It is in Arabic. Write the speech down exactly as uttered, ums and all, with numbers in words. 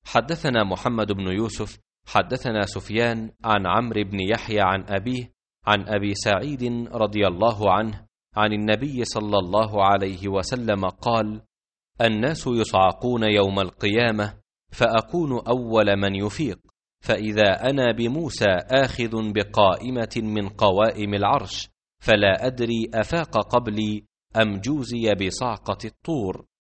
حدثنا محمد بن يوسف حدثنا سفيان عن عمرو بن يحيى عن أبيه عن أبي سعيد رضي الله عنه عن النبي صلى الله عليه وسلم قال: الناس يصعقون يوم القيامة فأكون أول من يفيق، فإذا أنا بموسى آخذ بقائمة من قوائم العرش، فلا أدري أفاق قبلي أم جوزي بصعقة الطور.